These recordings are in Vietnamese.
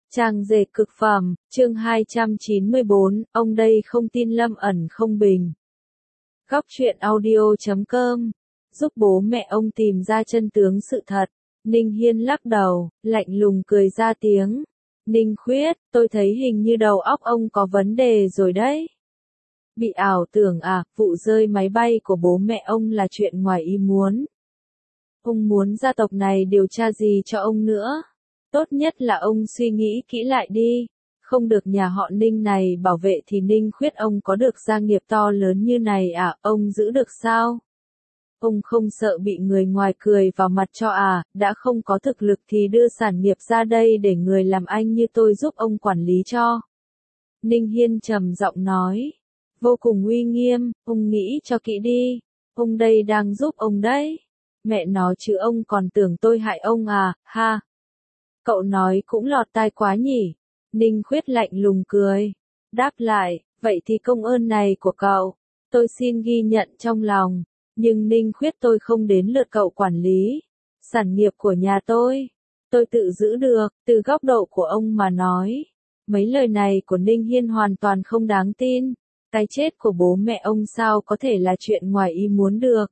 Trang dệt cực phẩm, chương 294, ông đây không tin Lâm ẩn không bình. Góc truyện audio.com, giúp bố mẹ ông tìm ra chân tướng sự thật. Ninh Hiên lắc đầu, lạnh lùng cười ra tiếng. Ninh Khuyết, tôi thấy hình như đầu óc ông có vấn đề rồi đấy. Bị ảo tưởng à, vụ rơi máy bay của bố mẹ ông là chuyện ngoài ý muốn. Ông muốn gia tộc này điều tra gì cho ông nữa? Tốt nhất là ông suy nghĩ kỹ lại đi. Không được nhà họ Ninh này bảo vệ thì Ninh Khuyết ông có được gia nghiệp to lớn như này à, ông giữ được sao? Ông không sợ bị người ngoài cười vào mặt cho à, đã không có thực lực thì đưa sản nghiệp ra đây để người làm anh như tôi giúp ông quản lý cho. Ninh Hiên trầm giọng nói, vô cùng uy nghiêm, ông nghĩ cho kỹ đi, ông đây đang giúp ông đấy. Mẹ nó chứ ông còn tưởng tôi hại ông à, ha. Cậu nói cũng lọt tai quá nhỉ. Ninh Khuyết lạnh lùng cười. Đáp lại, vậy thì công ơn này của cậu, tôi xin ghi nhận trong lòng. Nhưng Ninh Khuyết tôi không đến lượt cậu quản lý. Sản nghiệp của nhà tôi tự giữ được, từ góc độ của ông mà nói. Mấy lời này của Ninh Hiên hoàn toàn không đáng tin. Cái chết của bố mẹ ông sao có thể là chuyện ngoài ý muốn được.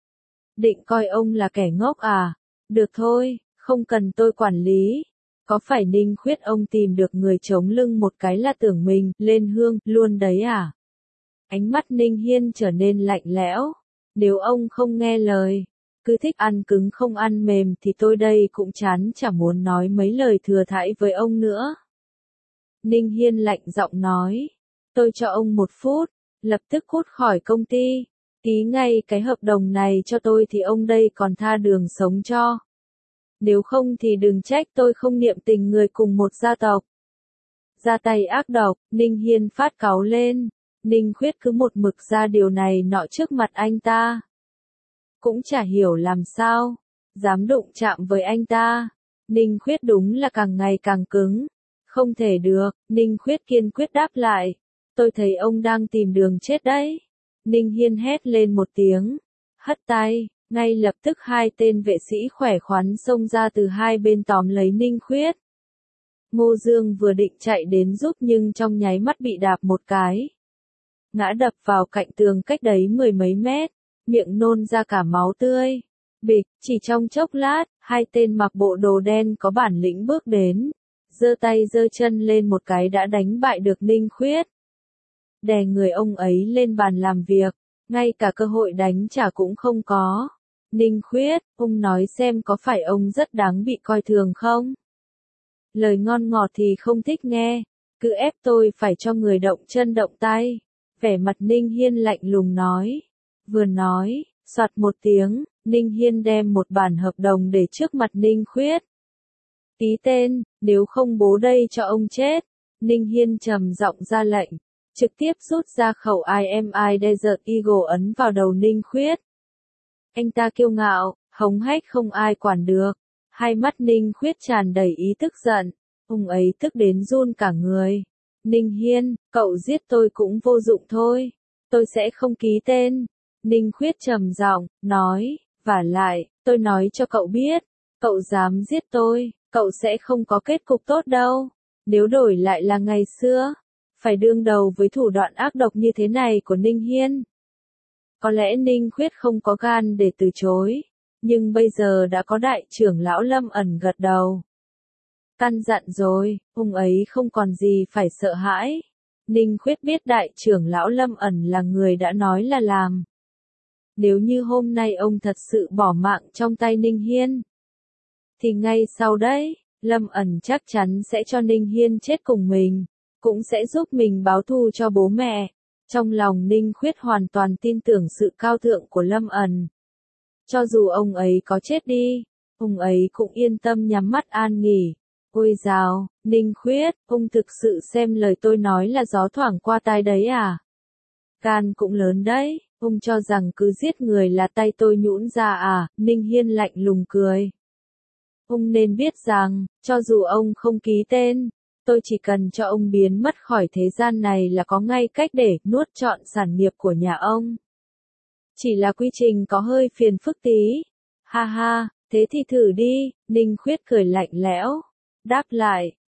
Định coi ông là kẻ ngốc à? Được thôi, không cần tôi quản lý. Có phải Ninh Khuyết ông tìm được người chống lưng một cái là tưởng mình lên hương luôn đấy à? Ánh mắt Ninh Hiên trở nên lạnh lẽo. Nếu ông không nghe lời, cứ thích ăn cứng không ăn mềm thì tôi đây cũng chán chả muốn nói mấy lời thừa thãi với ông nữa. Ninh Hiên lạnh giọng nói, tôi cho ông 1 phút, lập tức cút khỏi công ty. Ký ngay cái hợp đồng này cho tôi thì ông đây còn tha đường sống cho. Nếu không thì đừng trách tôi không niệm tình người cùng một gia tộc. Ra tay ác độc, Ninh Hiên phát cáu lên. Ninh Khuyết cứ một mực ra điều này nọ trước mặt anh ta. Cũng chả hiểu làm sao, dám đụng chạm với anh ta. Ninh Khuyết đúng là càng ngày càng cứng. Không thể được, Ninh Khuyết kiên quyết đáp lại. Tôi thấy ông đang tìm đường chết đấy. Ninh Hiên hét lên một tiếng, hất tay, ngay lập tức 2 tên vệ sĩ khỏe khoắn xông ra từ hai bên tóm lấy Ninh Khuyết. Ngô Dương vừa định chạy đến giúp nhưng trong nháy mắt bị đạp một cái. Ngã đập vào cạnh tường cách đấy 10 mấy mét, miệng nôn ra cả máu tươi. Bịch, chỉ trong chốc lát, 2 tên mặc bộ đồ đen có bản lĩnh bước đến, giơ tay giơ chân lên một cái đã đánh bại được Ninh Khuyết. Đè người ông ấy lên bàn làm việc, ngay cả cơ hội đánh trả cũng không có. Ninh Khuyết, ông nói xem có phải ông rất đáng bị coi thường không? Lời ngon ngọt thì không thích nghe, cứ ép tôi phải cho người động chân động tay. Vẻ mặt Ninh Hiên lạnh lùng nói. Vừa nói, soạt một tiếng, Ninh Hiên đem một bản hợp đồng để trước mặt Ninh Khuyết. Ký tên, nếu không bố đây cho ông chết. Ninh Hiên trầm giọng ra lệnh, trực tiếp rút ra khẩu IMI Desert Eagle ấn vào đầu Ninh Khuyết. Anh ta kiêu ngạo, hống hách không ai quản được. Hai mắt Ninh Khuyết tràn đầy ý tức giận. Ông ấy tức đến run cả người. Ninh Hiên, cậu giết tôi cũng vô dụng thôi. Tôi sẽ không ký tên. Ninh Khuyết trầm giọng, nói, vả lại, tôi nói cho cậu biết, cậu dám giết tôi, cậu sẽ không có kết cục tốt đâu. Nếu đổi lại là ngày xưa, phải đương đầu với thủ đoạn ác độc như thế này của Ninh Hiên. Có lẽ Ninh Khuyết không có gan để từ chối, nhưng bây giờ đã có đại trưởng lão Lâm ẩn gật đầu. Căn dặn rồi, ông ấy không còn gì phải sợ hãi. Ninh Khuyết biết đại trưởng lão Lâm ẩn là người đã nói là làm. Nếu như hôm nay ông thật sự bỏ mạng trong tay Ninh Hiên, thì ngay sau đấy, Lâm ẩn chắc chắn sẽ cho Ninh Hiên chết cùng mình, cũng sẽ giúp mình báo thù cho bố mẹ. Trong lòng Ninh Khuyết hoàn toàn tin tưởng sự cao thượng của Lâm ẩn. Cho dù ông ấy có chết đi, ông ấy cũng yên tâm nhắm mắt an nghỉ. Ôi dào, Ninh Khuyết, ông thực sự xem lời tôi nói là gió thoảng qua tai đấy à? Gan cũng lớn đấy, ông cho rằng cứ giết người là tay tôi nhũn ra à? Ninh Hiên lạnh lùng cười. Ông nên biết rằng, cho dù ông không ký tên, tôi chỉ cần cho ông biến mất khỏi thế gian này là có ngay cách để nuốt trọn sản nghiệp của nhà ông. Chỉ là quy trình có hơi phiền phức tí. Ha ha, thế thì thử đi, Ninh Khuyết cười lạnh lẽo. Đáp lại,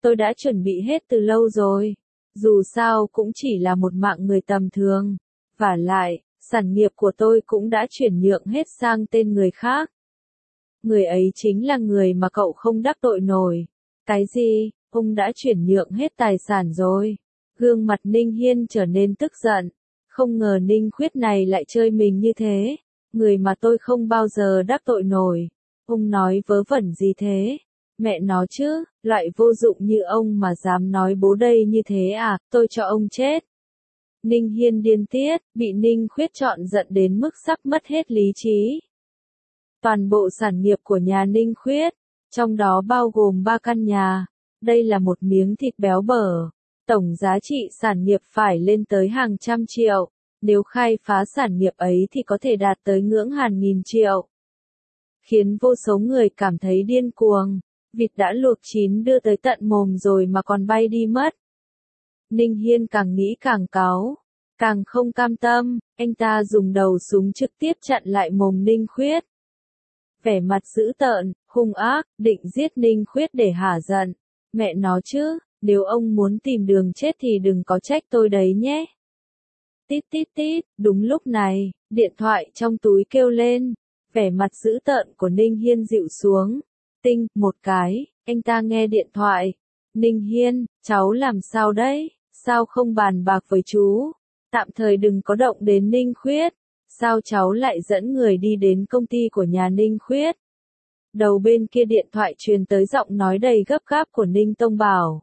Tôi đã chuẩn bị hết từ lâu rồi. Dù sao cũng chỉ là một mạng người tầm thường. Vả lại, sản nghiệp của tôi cũng đã chuyển nhượng hết sang tên người khác. Người ấy chính là người mà cậu không đắc tội nổi. Cái gì? Ông đã chuyển nhượng hết tài sản rồi. Gương mặt Ninh Hiên trở nên tức giận. Không ngờ Ninh Khuyết này lại chơi mình như thế. Người mà tôi không bao giờ đắc tội nổi. Ông nói vớ vẩn gì thế? Mẹ nó chứ, loại vô dụng như ông mà dám nói bố đây như thế à, tôi cho ông chết. Ninh Hiên điên tiết, bị Ninh Khuyết chọn giận đến mức sắp mất hết lý trí. Toàn bộ sản nghiệp của nhà Ninh Khuyết, trong đó bao gồm 3 căn nhà. Đây là một miếng thịt béo bở. Tổng giá trị sản nghiệp phải lên tới hàng trăm triệu. Nếu khai phá sản nghiệp ấy thì có thể đạt tới ngưỡng hàng nghìn triệu. Khiến vô số người cảm thấy điên cuồng. Vịt đã luộc chín đưa tới tận mồm rồi mà còn bay đi mất. Ninh Hiên càng nghĩ càng cáu. Càng không cam tâm, anh ta dùng đầu súng trực tiếp chặn lại mồm Ninh Khuyết. Vẻ mặt dữ tợn, hung ác, định giết Ninh Khuyết để hả giận. Mẹ nó chứ, nếu ông muốn tìm đường chết thì đừng có trách tôi đấy nhé. Tít tít tít, đúng lúc này, điện thoại trong túi kêu lên. Vẻ mặt dữ tợn của Ninh Hiên dịu xuống. Tinh, một cái, anh ta nghe điện thoại. Ninh Hiên, cháu làm sao đấy? Sao không bàn bạc với chú? Tạm thời đừng có động đến Ninh Khuyết. Sao cháu lại dẫn người đi đến công ty của nhà Ninh Khuyết? Đầu bên kia điện thoại truyền tới giọng nói đầy gấp gáp của Ninh Tông Bảo.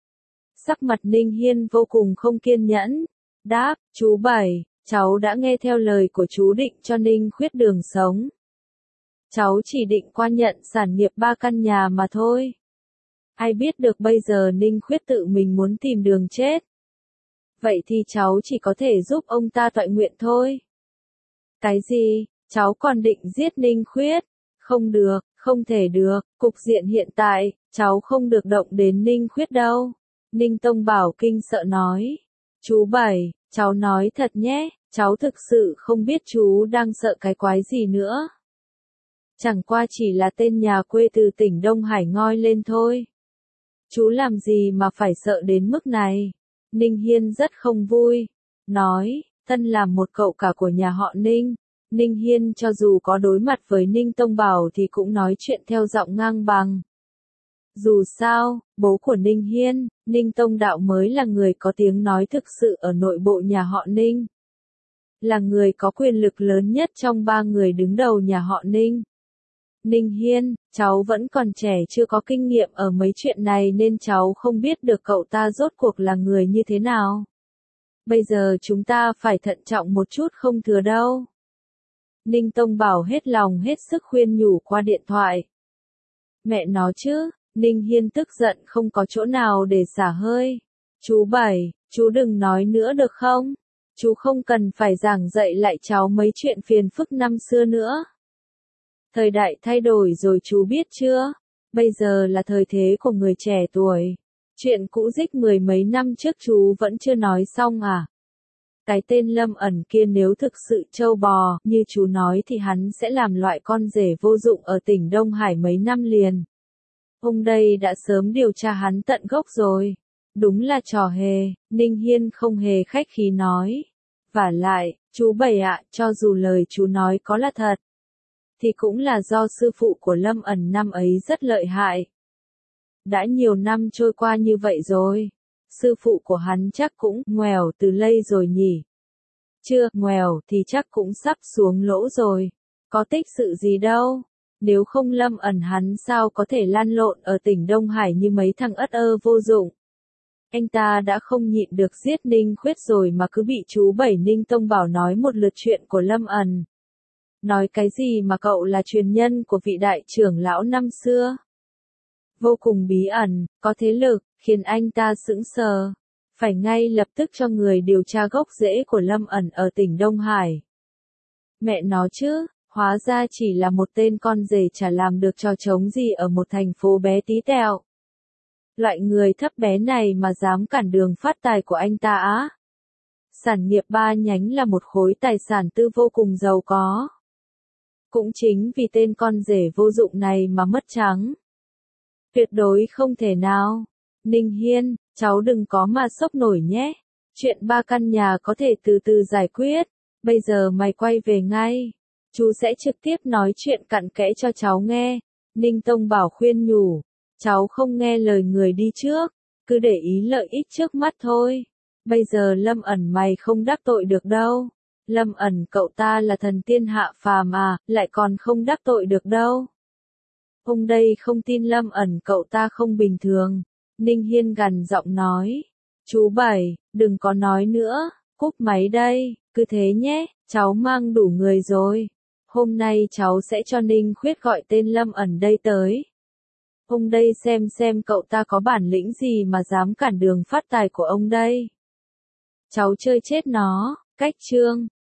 Sắc mặt Ninh Hiên vô cùng không kiên nhẫn. Đáp, chú Bảy, cháu đã nghe theo lời của chú định cho Ninh Khuyết đường sống. Cháu chỉ định qua nhận sản nghiệp 3 căn nhà mà thôi. Ai biết được bây giờ Ninh Khuyết tự mình muốn tìm đường chết. Vậy thì cháu chỉ có thể giúp ông ta toại nguyện thôi. Cái gì? Cháu còn định giết Ninh Khuyết? Không được, không thể được, cục diện hiện tại, cháu không được động đến Ninh Khuyết đâu. Ninh Tông Bảo kinh sợ nói. Chú Bảy, cháu nói thật nhé, cháu thực sự không biết chú đang sợ cái quái gì nữa. Chẳng qua chỉ là tên nhà quê từ tỉnh Đông Hải ngoi lên thôi. Chú làm gì mà phải sợ đến mức này? Ninh Hiên rất không vui. Nói, thân làm một cậu cả của nhà họ Ninh. Ninh Hiên cho dù có đối mặt với Ninh Tông Bảo thì cũng nói chuyện theo giọng ngang bằng. Dù sao, bố của Ninh Hiên, Ninh Tông Đạo mới là người có tiếng nói thực sự ở nội bộ nhà họ Ninh. Là người có quyền lực lớn nhất trong 3 người đứng đầu nhà họ Ninh. Ninh Hiên, cháu vẫn còn trẻ chưa có kinh nghiệm ở mấy chuyện này nên cháu không biết được cậu ta rốt cuộc là người như thế nào. Bây giờ chúng ta phải thận trọng một chút không thừa đâu. Ninh Tông Bảo hết lòng hết sức khuyên nhủ qua điện thoại. Mẹ nó chứ, Ninh Hiên tức giận không có chỗ nào để xả hơi. Chú Bảy, chú đừng nói nữa được không? Chú không cần phải giảng dạy lại cháu mấy chuyện phiền phức năm xưa nữa. Thời đại thay đổi rồi chú biết chưa? Bây giờ là thời thế của người trẻ tuổi. Chuyện cũ dích 10 mấy năm trước chú vẫn chưa nói xong à? Cái tên Lâm Ẩn kia nếu thực sự trâu bò, như chú nói thì hắn sẽ làm loại con rể vô dụng ở tỉnh Đông Hải mấy năm liền. Ông đây đã sớm điều tra hắn tận gốc rồi. Đúng là trò hề, Ninh Hiên không hề khách khí nói. Vả lại, chú Bảy ạ, cho dù lời chú nói có là thật, thì cũng là do sư phụ của Lâm Ẩn năm ấy rất lợi hại. Đã nhiều năm trôi qua như vậy rồi. Sư phụ của hắn chắc cũng ngoèo từ lây rồi nhỉ. Chưa, ngoèo thì chắc cũng sắp xuống lỗ rồi. Có tích sự gì đâu. Nếu không Lâm Ẩn hắn sao có thể lăn lộn ở tỉnh Đông Hải như mấy thằng ất ơ vô dụng. Anh ta đã không nhịn được giết Ninh Khuyết rồi mà cứ bị chú Bảy Ninh Tông Bảo nói một lượt chuyện của Lâm Ẩn. Nói cái gì mà cậu là truyền nhân của vị đại trưởng lão năm xưa. Vô cùng bí ẩn, có thế lực, khiến anh ta sững sờ. Phải ngay lập tức cho người điều tra gốc rễ của Lâm Ẩn ở tỉnh Đông Hải. Mẹ nó chứ, hóa ra chỉ là một tên con rể chả làm được trò trống gì ở một thành phố bé tí tẹo. Loại người thấp bé này mà dám cản đường phát tài của anh ta á. Sản nghiệp 3 nhánh là một khối tài sản tư vô cùng giàu có. Cũng chính vì tên con rể vô dụng này mà mất trắng. Tuyệt đối không thể nào. Ninh Hiên, cháu đừng có mà sốc nổi nhé. Chuyện 3 căn nhà có thể từ từ giải quyết. Bây giờ mày quay về ngay. Chú sẽ trực tiếp nói chuyện cặn kẽ cho cháu nghe. Ninh Tông Bảo khuyên nhủ. Cháu không nghe lời người đi trước. Cứ để ý lợi ích trước mắt thôi. Bây giờ Lâm ẩn mày không đắc tội được đâu. Lâm ẩn cậu ta là thần tiên hạ phàm à, lại còn không đắc tội được đâu. Ông đây không tin Lâm ẩn cậu ta không bình thường. Ninh Hiên gằn giọng nói. Chú Bảy, đừng có nói nữa, cúp máy đây, cứ thế nhé, cháu mang đủ người rồi. Hôm nay cháu sẽ cho Ninh Khuyết gọi tên Lâm ẩn đây tới. Ông đây xem cậu ta có bản lĩnh gì mà dám cản đường phát tài của ông đây. Cháu chơi chết nó, cách chương.